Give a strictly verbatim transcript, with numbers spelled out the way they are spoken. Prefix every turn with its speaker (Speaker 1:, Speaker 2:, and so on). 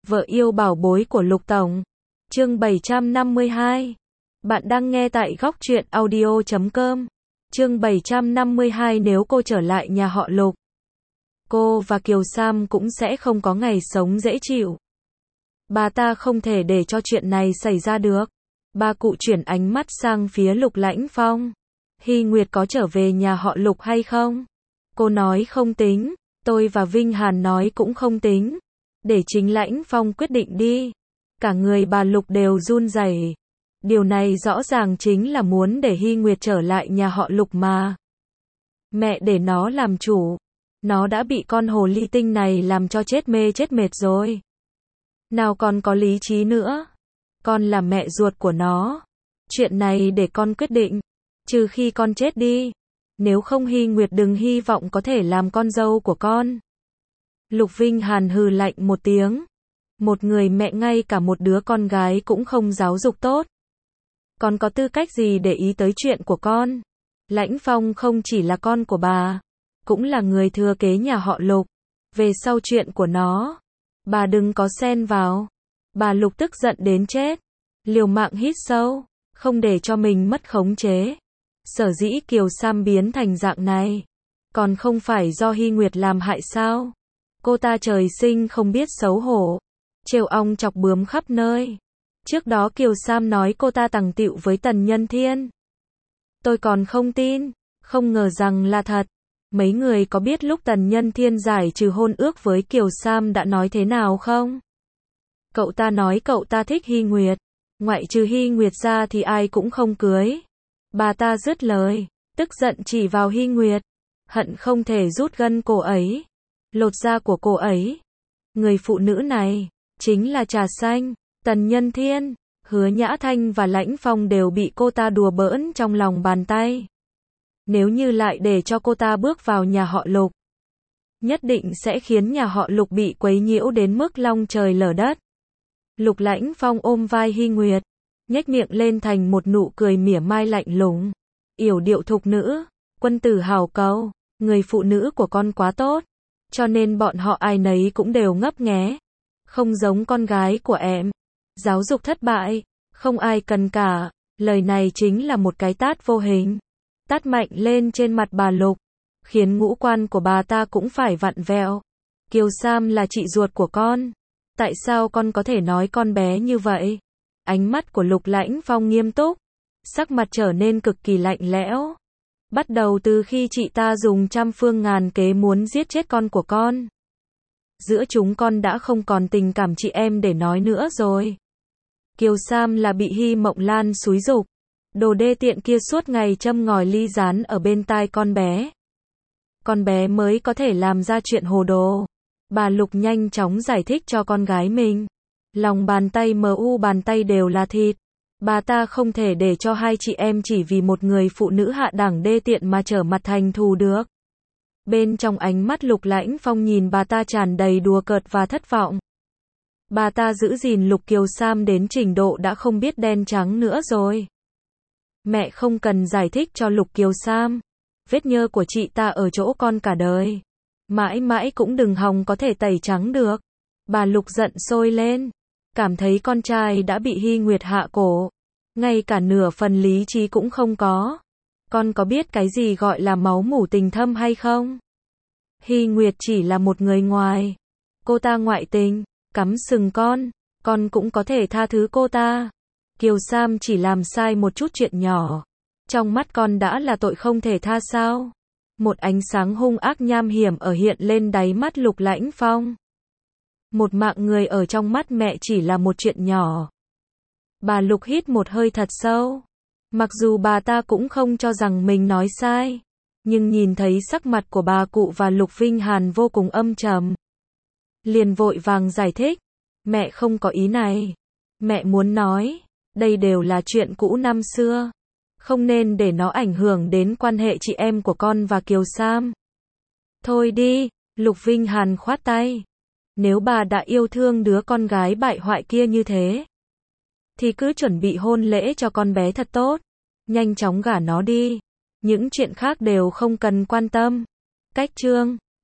Speaker 1: Vợ yêu bảo bối của Lục Tổng. Chương bảy trăm năm mươi hai. Bạn đang nghe tại góc truyện audio chấm com. Chương bảy trăm năm mươi hai. Nếu cô trở lại nhà họ Lục, cô và Kiều Sam cũng sẽ không có ngày sống dễ chịu. Bà ta không thể để cho chuyện này xảy ra được. Bà cụ chuyển ánh mắt sang phía Lục Lãnh Phong. Hy Nguyệt có trở về nhà họ Lục hay không? Cô nói không tính. Tôi và Vinh Hàn nói cũng không tính. Để chính Lãnh Phong quyết định đi. Cả người bà Lục đều run rẩy. Điều này rõ ràng chính là muốn để Hy Nguyệt trở lại nhà họ Lục mà. Mẹ để nó làm chủ. Nó đã bị con hồ ly tinh này làm cho chết mê chết mệt rồi. Nào còn có lý trí nữa. Con là mẹ ruột của nó. Chuyện này để con quyết định. Trừ khi con chết đi. Nếu không Hy Nguyệt đừng hy vọng có thể làm con dâu của con. Lục Vinh Hàn hừ lạnh một tiếng. Một người mẹ ngay cả một đứa con gái cũng không giáo dục tốt. Con có tư cách gì để ý tới chuyện của con? Lãnh Phong không chỉ là con của bà, cũng là người thừa kế nhà họ Lục. Về sau chuyện của nó, bà đừng có xen vào. Bà Lục tức giận đến chết. Liều mạng hít sâu, không để cho mình mất khống chế. Sở dĩ Kiều Sam biến thành dạng này, còn không phải do Hy Nguyệt làm hại sao? Cô ta trời sinh không biết xấu hổ, trêu ong chọc bướm khắp nơi. Trước đó Kiều Sam nói cô ta tằng tịu với Tần Nhân Thiên. Tôi còn không tin, không ngờ rằng là thật. Mấy người có biết lúc Tần Nhân Thiên giải trừ hôn ước với Kiều Sam đã nói thế nào không? Cậu ta nói cậu ta thích Hy Nguyệt, ngoại trừ Hy Nguyệt ra thì ai cũng không cưới. Bà ta dứt lời, tức giận chỉ vào Hy Nguyệt, hận không thể rút gân cô ấy, lột da của cô ấy. Người phụ nữ này, chính là Trà Xanh, Tần Nhân Thiên, Hứa Nhã Thanh và Lãnh Phong đều bị cô ta đùa bỡn trong lòng bàn tay. Nếu như lại để cho cô ta bước vào nhà họ Lục, nhất định sẽ khiến nhà họ Lục bị quấy nhiễu đến mức long trời lở đất. Lục Lãnh Phong ôm vai Hy Nguyệt, nhếch miệng lên thành một nụ cười mỉa mai lạnh lùng. Yểu điệu thục nữ, quân tử hào cầu, người phụ nữ của con quá tốt, cho nên bọn họ ai nấy cũng đều ngấp nghé. Không giống con gái của em, giáo dục thất bại, không ai cần cả. Lời này chính là một cái tát vô hình, tát mạnh lên trên mặt bà Lục, khiến ngũ quan của bà ta cũng phải vặn vẹo. Kiều Sam là chị ruột của con, tại sao con có thể nói con bé như vậy? Ánh mắt của Lục Lãnh Phong nghiêm túc, sắc mặt trở nên cực kỳ lạnh lẽo. Bắt đầu từ khi chị ta dùng trăm phương ngàn kế muốn giết chết con của con, giữa chúng con đã không còn tình cảm chị em để nói nữa rồi. Kiều Sam là bị Hy Mộng Lan xúi giục, đồ đê tiện kia suốt ngày châm ngòi ly gián ở bên tai con bé. Con bé mới có thể làm ra chuyện hồ đồ. Bà Lục nhanh chóng giải thích cho con gái mình. Lòng bàn tay mờ u bàn tay đều là thịt. Bà ta không thể để cho hai chị em chỉ vì một người phụ nữ hạ đẳng đê tiện mà trở mặt thành thù được. Bên trong ánh mắt Lục Lãnh Phong nhìn bà ta tràn đầy đùa cợt và thất vọng. Bà ta giữ gìn Lục Kiều Sam đến trình độ đã không biết đen trắng nữa rồi. Mẹ không cần giải thích cho Lục Kiều Sam. Vết nhơ của chị ta ở chỗ con cả đời. Mãi mãi cũng đừng hòng có thể tẩy trắng được. Bà Lục giận sôi lên. Cảm thấy con trai đã bị Hy Nguyệt hạ cổ. Ngay cả nửa phần lý trí cũng không có. Con có biết cái gì gọi là máu mủ tình thâm hay không? Hy Nguyệt chỉ là một người ngoài. Cô ta ngoại tình, cắm sừng con. Con cũng có thể tha thứ cô ta. Kiều Sam chỉ làm sai một chút chuyện nhỏ. Trong mắt con đã là tội không thể tha sao? Một ánh sáng hung ác nham hiểm ở hiện lên đáy mắt Lục Lãnh Phong. Một mạng người ở trong mắt mẹ chỉ là một chuyện nhỏ. Bà Lục hít một hơi thật sâu. Mặc dù bà ta cũng không cho rằng mình nói sai, nhưng nhìn thấy sắc mặt của bà cụ và Lục Vinh Hàn vô cùng âm trầm, liền vội vàng giải thích. Mẹ không có ý này. Mẹ muốn nói, đây đều là chuyện cũ năm xưa. Không nên để nó ảnh hưởng đến quan hệ chị em của con và Kiều Sam. Thôi đi, Lục Vinh Hàn khoát tay. Nếu bà đã yêu thương đứa con gái bại hoại kia như thế, thì cứ chuẩn bị hôn lễ cho con bé thật tốt. Nhanh chóng gả nó đi. Những chuyện khác đều không cần quan tâm. Cách chương